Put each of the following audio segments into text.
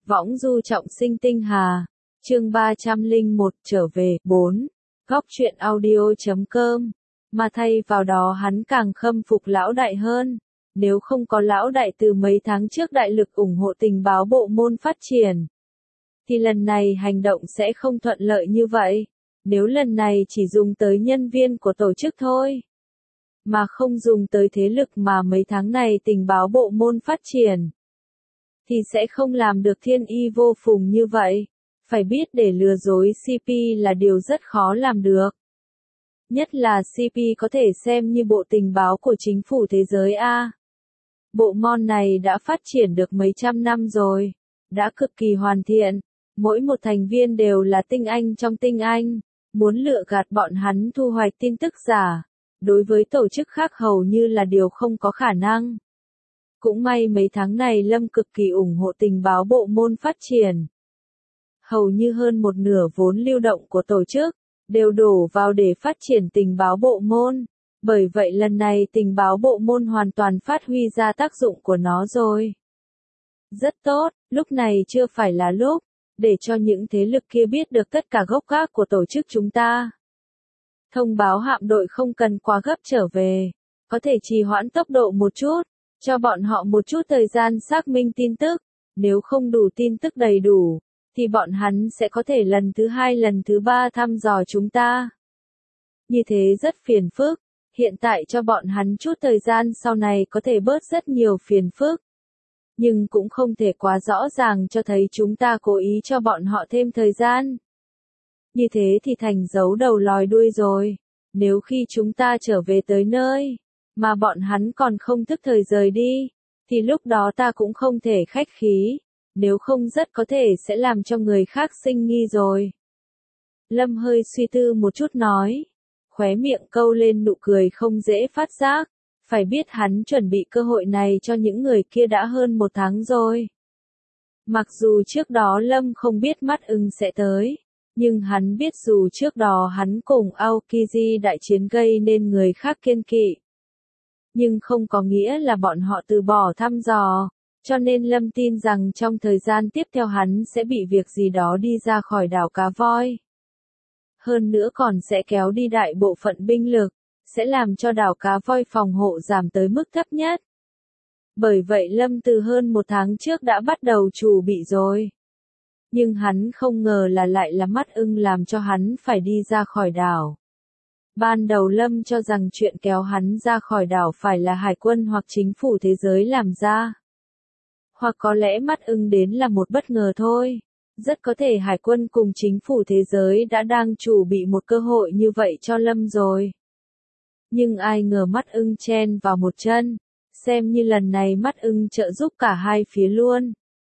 Võng du trọng sinh tinh hà. Chương 301 trở về. 4. Góc truyện audio.com. Mà thay vào đó hắn càng khâm phục lão đại hơn. Nếu không có lão đại từ mấy tháng trước đại lực ủng hộ tình báo bộ môn phát triển, thì lần này hành động sẽ không thuận lợi như vậy. Nếu lần này chỉ dùng tới nhân viên của tổ chức thôi, mà không dùng tới thế lực mà mấy tháng này tình báo bộ môn phát triển, thì sẽ không làm được thiên y vô phùng như vậy. Phải biết để lừa dối CP là điều rất khó làm được. Nhất là CP có thể xem như bộ tình báo của chính phủ thế giới A. Bộ môn này đã phát triển được mấy trăm năm rồi, đã cực kỳ hoàn thiện, mỗi một thành viên đều là tinh anh trong tinh anh, muốn lừa gạt bọn hắn thu hoạch tin tức giả, đối với tổ chức khác hầu như là điều không có khả năng. Cũng may mấy tháng này Lâm cực kỳ ủng hộ tình báo bộ môn phát triển. Hầu như hơn một nửa vốn lưu động của tổ chức, đều đổ vào để phát triển tình báo bộ môn. Bởi vậy lần này tình báo bộ môn hoàn toàn phát huy ra tác dụng của nó rồi. Rất tốt, lúc này chưa phải là lúc, để cho những thế lực kia biết được tất cả gốc gác của tổ chức chúng ta. Thông báo hạm đội không cần quá gấp trở về, có thể trì hoãn tốc độ một chút, cho bọn họ một chút thời gian xác minh tin tức, nếu không đủ tin tức đầy đủ, thì bọn hắn sẽ có thể lần thứ 2 lần thứ 3 thăm dò chúng ta. Như thế rất phiền phức, hiện tại cho bọn hắn chút thời gian sau này có thể bớt rất nhiều phiền phức. Nhưng cũng không thể quá rõ ràng cho thấy chúng ta cố ý cho bọn họ thêm thời gian. Như thế thì thành giấu đầu lòi đuôi rồi. Nếu khi chúng ta trở về tới nơi, mà bọn hắn còn không thức thời rời đi, thì lúc đó ta cũng không thể khách khí, nếu không rất có thể sẽ làm cho người khác sinh nghi rồi. Lâm hơi suy tư một chút nói, khóe miệng câu lên nụ cười không dễ phát giác. Phải biết hắn chuẩn bị cơ hội này cho những người kia đã hơn 1 tháng rồi. Mặc dù trước đó Lâm không biết mắt ưng sẽ tới, nhưng hắn biết dù trước đó hắn cùng Aokiji đại chiến gây nên người khác kiêng kỵ, nhưng không có nghĩa là bọn họ từ bỏ thăm dò, cho nên Lâm tin rằng trong thời gian tiếp theo hắn sẽ bị việc gì đó đi ra khỏi đảo Cá Voi. Hơn nữa còn sẽ kéo đi đại bộ phận binh lực, sẽ làm cho đảo Cá Voi phòng hộ giảm tới mức thấp nhất. Bởi vậy Lâm từ hơn 1 tháng trước đã bắt đầu chuẩn bị rồi. Nhưng hắn không ngờ là lại là mắt ưng làm cho hắn phải đi ra khỏi đảo. Ban đầu Lâm cho rằng chuyện kéo hắn ra khỏi đảo phải là hải quân hoặc chính phủ thế giới làm ra. Hoặc có lẽ mắt ưng đến là một bất ngờ thôi. Rất có thể hải quân cùng chính phủ thế giới đã đang chuẩn bị một cơ hội như vậy cho Lâm rồi. Nhưng ai ngờ mắt ưng chen vào một chân, xem như lần này mắt ưng trợ giúp cả hai phía luôn.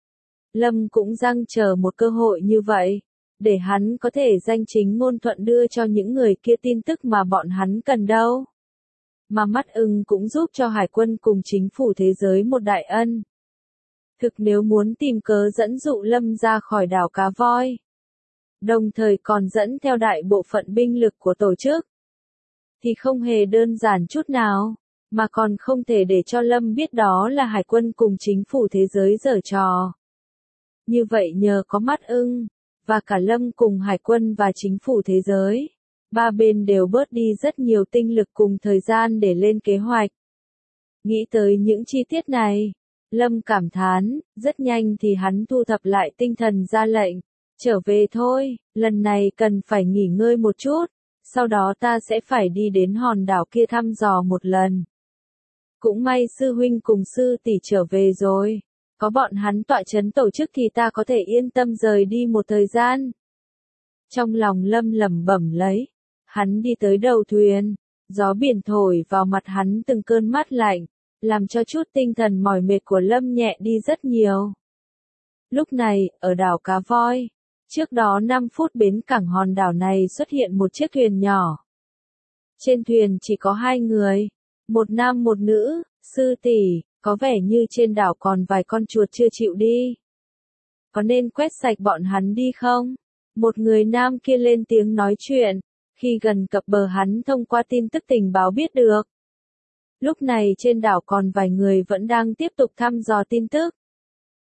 Lâm cũng giăng chờ một cơ hội như vậy, để hắn có thể danh chính ngôn thuận đưa cho những người kia tin tức mà bọn hắn cần đâu. Mà mắt ưng cũng giúp cho hải quân cùng chính phủ thế giới một đại ân. Thực nếu muốn tìm cớ dẫn dụ Lâm ra khỏi đảo Cá Voi, đồng thời còn dẫn theo đại bộ phận binh lực của tổ chức, thì không hề đơn giản chút nào, mà còn không thể để cho Lâm biết đó là hải quân cùng chính phủ thế giới giở trò. Như vậy nhờ có mắt ưng, và cả Lâm cùng hải quân và chính phủ thế giới, ba bên đều bớt đi rất nhiều tinh lực cùng thời gian để lên kế hoạch. Nghĩ tới những chi tiết này, Lâm cảm thán, rất nhanh thì hắn thu thập lại tinh thần ra lệnh, trở về thôi, lần này cần phải nghỉ ngơi một chút. Sau đó ta sẽ phải đi đến hòn đảo kia thăm dò một lần. Cũng may sư huynh cùng sư tỷ trở về rồi. Có bọn hắn tọa chấn tổ chức thì ta có thể yên tâm rời đi một thời gian. Trong lòng Lâm lẩm bẩm lấy. Hắn đi tới đầu thuyền. Gió biển thổi vào mặt hắn từng cơn mát lạnh, làm cho chút tinh thần mỏi mệt của Lâm nhẹ đi rất nhiều. Lúc này, ở đảo Cá Voi, trước đó 5 phút bến cảng hòn đảo này xuất hiện một chiếc thuyền nhỏ. Trên thuyền chỉ có 2 người, một nam một nữ, sư tỷ, có vẻ như trên đảo còn vài con chuột chưa chịu đi. Có nên quét sạch bọn hắn đi không? Một người nam kia lên tiếng nói chuyện, khi gần cập bờ hắn thông qua tin tức tình báo biết được. Lúc này trên đảo còn vài người vẫn đang tiếp tục thăm dò tin tức.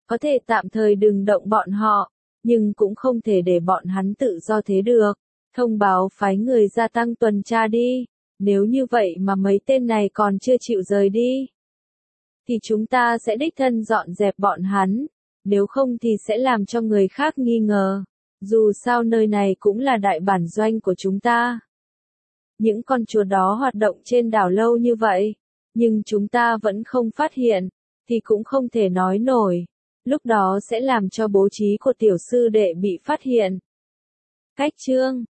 Có thể tạm thời đừng động bọn họ, nhưng cũng không thể để bọn hắn tự do thế được. Thông báo phái người gia tăng tuần tra đi. Nếu như vậy mà mấy tên này còn chưa chịu rời đi, thì chúng ta sẽ đích thân dọn dẹp bọn hắn. Nếu không thì sẽ làm cho người khác nghi ngờ. Dù sao nơi này cũng là đại bản doanh của chúng ta. Những con chùa đó hoạt động trên đảo lâu như vậy, nhưng chúng ta vẫn không phát hiện, thì cũng không thể nói nổi. Lúc đó sẽ làm cho bố trí của tiểu sư đệ bị phát hiện. Cách chương